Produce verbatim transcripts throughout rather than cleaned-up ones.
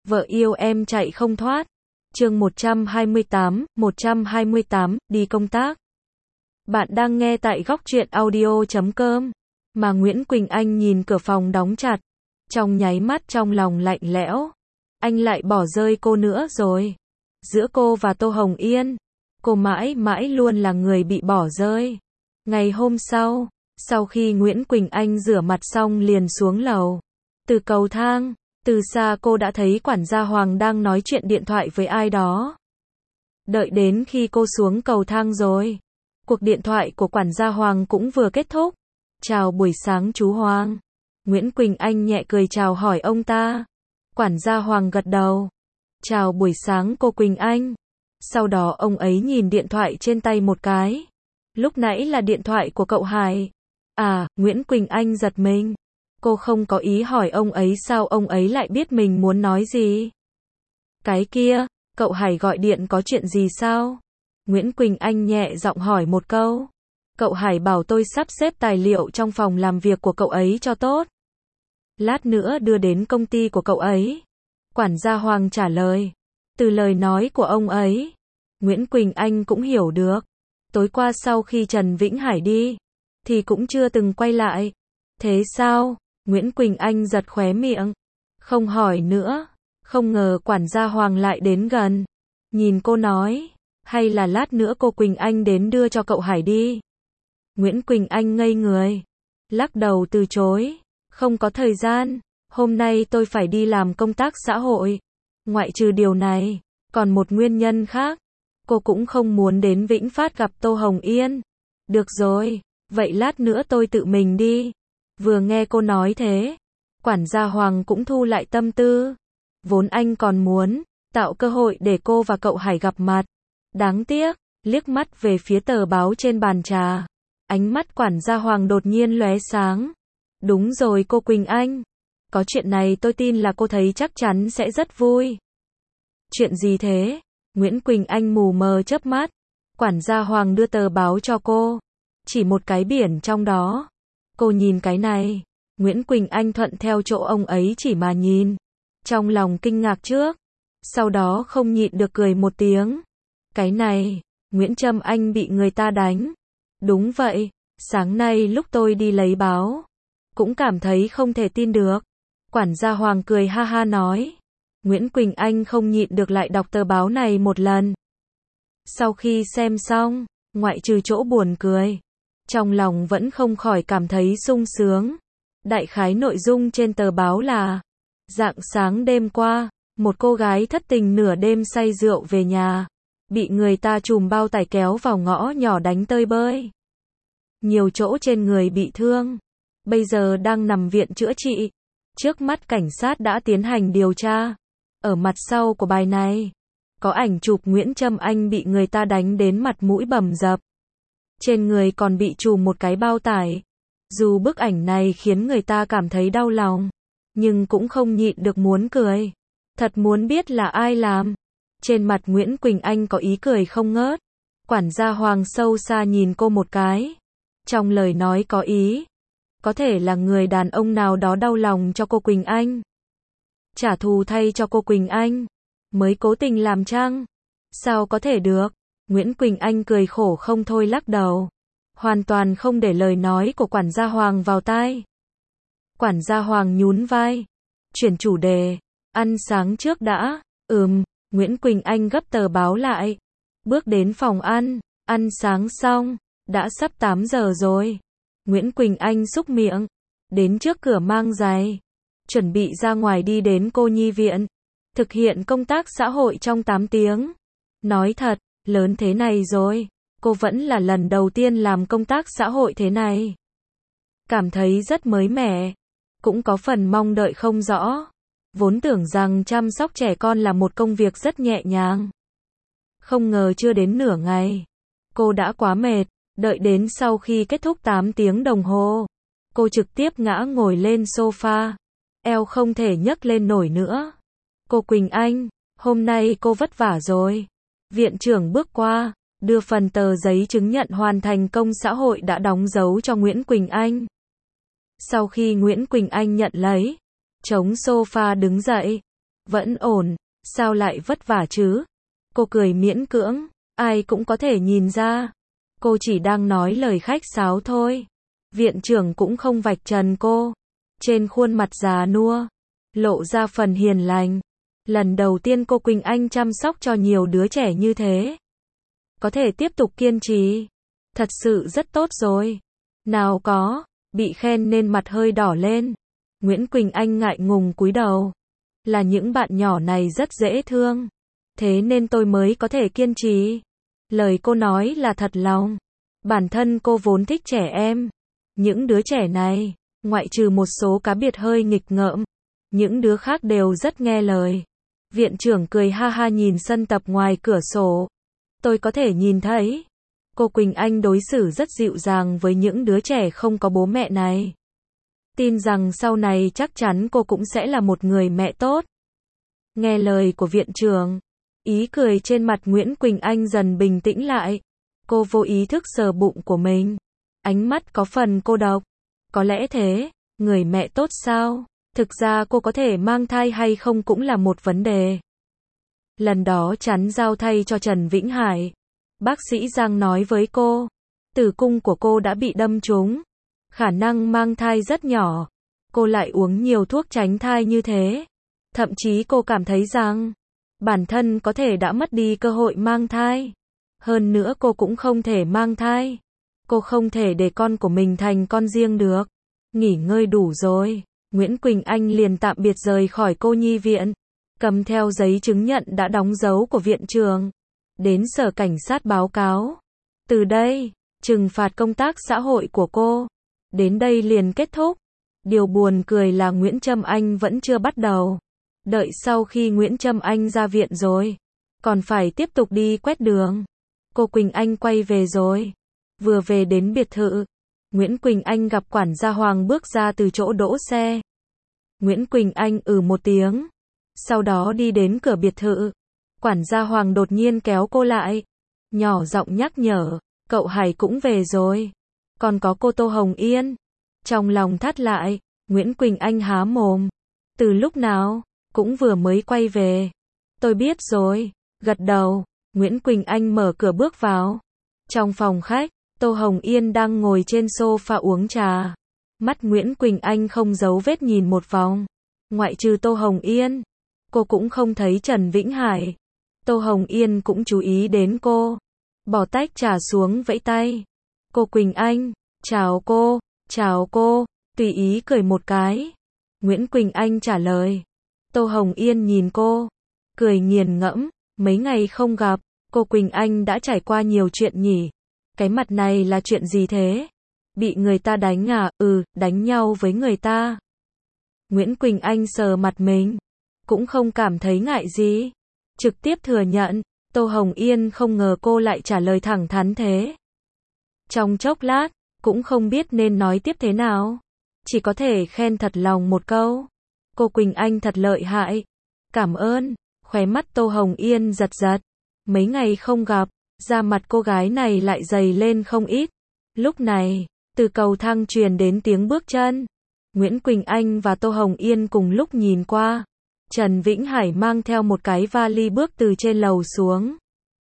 Vợ yêu em chạy không thoát. Chương một trăm hai mươi tám, một trăm hai mươi tám, đi công tác. Bạn đang nghe tại góc truyện audio chấm com. Mà Nguyễn Quỳnh Anh nhìn cửa phòng đóng chặt. Trong nháy mắt trong lòng lạnh lẽo. Anh lại bỏ rơi cô nữa rồi. Giữa cô và Tô Hồng Yên, cô mãi mãi luôn là người bị bỏ rơi. Ngày hôm sau, sau khi Nguyễn Quỳnh Anh rửa mặt xong liền xuống lầu. Từ cầu thang, từ xa cô đã thấy quản gia Hoàng đang nói chuyện điện thoại với ai đó. Đợi đến khi cô xuống cầu thang rồi, cuộc điện thoại của quản gia Hoàng cũng vừa kết thúc. Chào buổi sáng chú Hoàng. Nguyễn Quỳnh Anh nhẹ cười chào hỏi ông ta. Quản gia Hoàng gật đầu. Chào buổi sáng cô Quỳnh Anh. Sau đó ông ấy nhìn điện thoại trên tay một cái. Lúc nãy là điện thoại của cậu Hải. À, Nguyễn Quỳnh Anh giật mình. Cô không có ý hỏi ông ấy sao ông ấy lại biết mình muốn nói gì. Cái kia, cậu Hải gọi điện có chuyện gì sao? Nguyễn Quỳnh Anh nhẹ giọng hỏi một câu. Cậu Hải bảo tôi sắp xếp tài liệu trong phòng làm việc của cậu ấy cho tốt. Lát nữa đưa đến công ty của cậu ấy. Quản gia Hoàng trả lời. Từ lời nói của ông ấy, Nguyễn Quỳnh Anh cũng hiểu được. Tối qua sau khi Trần Vĩnh Hải đi, thì cũng chưa từng quay lại. Thế sao? Nguyễn Quỳnh Anh giật khóe miệng. Không hỏi nữa. Không ngờ quản gia Hoàng lại đến gần. Nhìn cô nói. Hay là lát nữa cô Quỳnh Anh đến đưa cho cậu Hải đi. Nguyễn Quỳnh Anh ngây người. Lắc đầu từ chối. Không có thời gian. Hôm nay tôi phải đi làm công tác xã hội. Ngoại trừ điều này, còn một nguyên nhân khác. Cô cũng không muốn đến Vĩnh Phát gặp Tô Hồng Yên. Được rồi, vậy lát nữa tôi tự mình đi. Vừa nghe cô nói thế, quản gia Hoàng cũng thu lại tâm tư. Vốn anh còn muốn tạo cơ hội để cô và cậu Hải gặp mặt. Đáng tiếc, liếc mắt về phía tờ báo trên bàn trà. Ánh mắt quản gia Hoàng đột nhiên lóe sáng. Đúng rồi cô Quỳnh Anh. Có chuyện này tôi tin là cô thấy chắc chắn sẽ rất vui. Chuyện gì thế? Nguyễn Quỳnh Anh mù mờ chớp mắt. Quản gia Hoàng đưa tờ báo cho cô. Chỉ một cái biển trong đó. Cô nhìn cái này. Nguyễn Quỳnh Anh thuận theo chỗ ông ấy chỉ mà nhìn. Trong lòng kinh ngạc trước. Sau đó không nhịn được cười một tiếng. Cái này, Nguyễn Trâm Anh bị người ta đánh. Đúng vậy, sáng nay lúc tôi đi lấy báo, cũng cảm thấy không thể tin được. Quản gia Hoàng cười ha ha nói. Nguyễn Quỳnh Anh không nhịn được lại đọc tờ báo này một lần. Sau khi xem xong, ngoại trừ chỗ buồn cười, trong lòng vẫn không khỏi cảm thấy sung sướng. Đại khái nội dung trên tờ báo là: rạng sáng đêm qua, một cô gái thất tình nửa đêm say rượu về nhà, bị người ta trùm bao tải kéo vào ngõ nhỏ đánh tơi bơi. Nhiều chỗ trên người bị thương, bây giờ đang nằm viện chữa trị. Trước mắt cảnh sát đã tiến hành điều tra. Ở mặt sau của bài này, có ảnh chụp Nguyễn Trâm Anh bị người ta đánh đến mặt mũi bầm dập. Trên người còn bị trùm một cái bao tải. Dù bức ảnh này khiến người ta cảm thấy đau lòng, nhưng cũng không nhịn được muốn cười. Thật muốn biết là ai làm. Trên mặt Nguyễn Quỳnh Anh có ý cười không ngớt. Quản gia Hoàng sâu xa nhìn cô một cái. Trong lời nói có ý. Có thể là người đàn ông nào đó đau lòng cho cô Quỳnh Anh. Trả thù thay cho cô Quỳnh Anh. Mới cố tình làm chăng? Sao có thể được? Nguyễn Quỳnh Anh cười khổ không thôi lắc đầu. Hoàn toàn không để lời nói của quản gia Hoàng vào tai. Quản gia Hoàng nhún vai. Chuyển chủ đề. Ăn sáng trước đã. Ừm, Nguyễn Quỳnh Anh gấp tờ báo lại. Bước đến phòng ăn. Ăn sáng xong. Đã sắp tám giờ rồi. Nguyễn Quỳnh Anh xúc miệng. Đến trước cửa mang giày. Chuẩn bị ra ngoài đi đến cô nhi viện. Thực hiện công tác xã hội trong tám tiếng. Nói thật, lớn thế này rồi. Cô vẫn là lần đầu tiên làm công tác xã hội thế này. Cảm thấy rất mới mẻ. Cũng có phần mong đợi không rõ. Vốn tưởng rằng chăm sóc trẻ con là một công việc rất nhẹ nhàng. Không ngờ chưa đến nửa ngày. Cô đã quá mệt. Đợi đến sau khi kết thúc tám tiếng đồng hồ. Cô trực tiếp ngã ngồi lên sofa. Eo không thể nhấc lên nổi nữa. Cô Quỳnh Anh, hôm nay cô vất vả rồi. Viện trưởng bước qua, đưa phần tờ giấy chứng nhận hoàn thành công xã hội đã đóng dấu cho Nguyễn Quỳnh Anh. Sau khi Nguyễn Quỳnh Anh nhận lấy, chống sofa đứng dậy. Vẫn ổn, sao lại vất vả chứ? Cô cười miễn cưỡng, ai cũng có thể nhìn ra. Cô chỉ đang nói lời khách sáo thôi. Viện trưởng cũng không vạch trần cô. Trên khuôn mặt già nua, lộ ra phần hiền lành. Lần đầu tiên cô Quỳnh Anh chăm sóc cho nhiều đứa trẻ như thế. Có thể tiếp tục kiên trì. Thật sự rất tốt rồi. Nào có, bị khen nên mặt hơi đỏ lên. Nguyễn Quỳnh Anh ngại ngùng cúi đầu. Là những bạn nhỏ này rất dễ thương. Thế nên tôi mới có thể kiên trì. Lời cô nói là thật lòng. Bản thân cô vốn thích trẻ em. Những đứa trẻ này, ngoại trừ một số cá biệt hơi nghịch ngợm, những đứa khác đều rất nghe lời. Viện trưởng cười ha ha nhìn sân tập ngoài cửa sổ. Tôi có thể nhìn thấy. Cô Quỳnh Anh đối xử rất dịu dàng với những đứa trẻ không có bố mẹ này. Tin rằng sau này chắc chắn cô cũng sẽ là một người mẹ tốt. Nghe lời của viện trưởng, ý cười trên mặt Nguyễn Quỳnh Anh dần bình tĩnh lại. Cô vô ý thức sờ bụng của mình. Ánh mắt có phần cô độc. Có lẽ thế, người mẹ tốt sao? Thực ra cô có thể mang thai hay không cũng là một vấn đề. Lần đó chắn giao thay cho Trần Vĩnh Hải. Bác sĩ Giang nói với cô, tử cung của cô đã bị đâm trúng. Khả năng mang thai rất nhỏ. Cô lại uống nhiều thuốc tránh thai như thế. Thậm chí cô cảm thấy rằng, bản thân có thể đã mất đi cơ hội mang thai. Hơn nữa cô cũng không thể mang thai. Cô không thể để con của mình thành con riêng được. Nghỉ ngơi đủ rồi. Nguyễn Quỳnh Anh liền tạm biệt rời khỏi cô nhi viện. Cầm theo giấy chứng nhận đã đóng dấu của viện trưởng. Đến sở cảnh sát báo cáo. Từ đây, trừng phạt công tác xã hội của cô. Đến đây liền kết thúc. Điều buồn cười là Nguyễn Trâm Anh vẫn chưa bắt đầu. Đợi sau khi Nguyễn Trâm Anh ra viện rồi, còn phải tiếp tục đi quét đường. Cô Quỳnh Anh quay về rồi. Vừa về đến biệt thự, Nguyễn Quỳnh Anh gặp quản gia Hoàng bước ra từ chỗ đỗ xe. Nguyễn Quỳnh Anh ừ một tiếng. Sau đó đi đến cửa biệt thự. Quản gia Hoàng đột nhiên kéo cô lại. Nhỏ giọng nhắc nhở, cậu Hải cũng về rồi. Còn có cô Tô Hồng Yên. Trong lòng thắt lại, Nguyễn Quỳnh Anh há mồm. Từ lúc nào? Cũng vừa mới quay về. Tôi biết rồi. Gật đầu, Nguyễn Quỳnh Anh mở cửa bước vào. Trong phòng khách, Tô Hồng Yên đang ngồi trên sofa uống trà. Mắt Nguyễn Quỳnh Anh không giấu vết nhìn một vòng. Ngoại trừ Tô Hồng Yên, cô cũng không thấy Trần Vĩnh Hải. Tô Hồng Yên cũng chú ý đến cô. Bỏ tách trà xuống vẫy tay. Cô Quỳnh Anh, chào cô, chào cô, tùy ý cười một cái. Nguyễn Quỳnh Anh trả lời. Tô Hồng Yên nhìn cô, cười nghiền ngẫm, mấy ngày không gặp, cô Quỳnh Anh đã trải qua nhiều chuyện nhỉ. Cái mặt này là chuyện gì thế? Bị người ta đánh à? Ừ, đánh nhau với người ta. Nguyễn Quỳnh Anh sờ mặt mình, cũng không cảm thấy ngại gì. Trực tiếp thừa nhận, Tô Hồng Yên không ngờ cô lại trả lời thẳng thắn thế. Trong chốc lát, cũng không biết nên nói tiếp thế nào. Chỉ có thể khen thật lòng một câu. Cô Quỳnh Anh thật lợi hại. Cảm ơn. Khóe mắt Tô Hồng Yên giật giật. Mấy ngày không gặp, da mặt cô gái này lại dày lên không ít. Lúc này, từ cầu thang truyền đến tiếng bước chân. Nguyễn Quỳnh Anh và Tô Hồng Yên cùng lúc nhìn qua. Trần Vĩnh Hải mang theo một cái vali bước từ trên lầu xuống.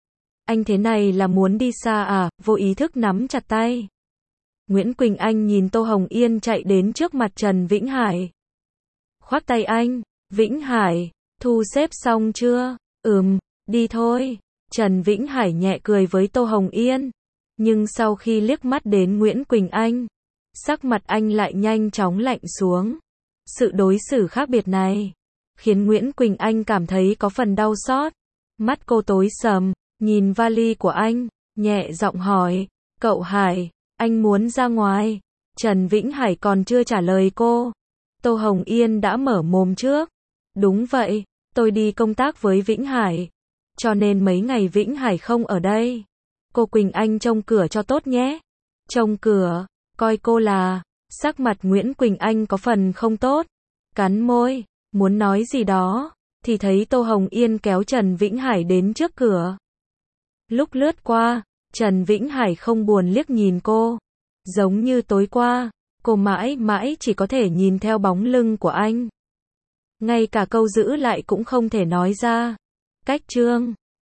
Anh thế này là muốn đi xa à? Vô ý thức nắm chặt tay. Nguyễn Quỳnh Anh nhìn Tô Hồng Yên chạy đến trước mặt Trần Vĩnh Hải. Khoác tay anh. Vĩnh Hải, thu xếp xong chưa? Ừm, đi thôi. Trần Vĩnh Hải nhẹ cười với Tô Hồng Yên. Nhưng sau khi liếc mắt đến Nguyễn Quỳnh Anh, sắc mặt anh lại nhanh chóng lạnh xuống. Sự đối xử khác biệt này khiến Nguyễn Quỳnh Anh cảm thấy có phần đau xót. Mắt cô tối sầm, nhìn vali của anh, nhẹ giọng hỏi, cậu Hải, anh muốn ra ngoài. Trần Vĩnh Hải còn chưa trả lời cô. Tô Hồng Yên đã mở mồm trước. Đúng vậy, tôi đi công tác với Vĩnh Hải. Cho nên mấy ngày Vĩnh Hải không ở đây. Cô Quỳnh Anh trông cửa cho tốt nhé. Trông cửa, coi cô là. Sắc mặt Nguyễn Quỳnh Anh có phần không tốt. Cắn môi, muốn nói gì đó, thì thấy Tô Hồng Yên kéo Trần Vĩnh Hải đến trước cửa. Lúc lướt qua, Trần Vĩnh Hải không buồn liếc nhìn cô. Giống như tối qua, cô mãi mãi chỉ có thể nhìn theo bóng lưng của anh. Ngay cả câu giữ lại cũng không thể nói ra. Cách chương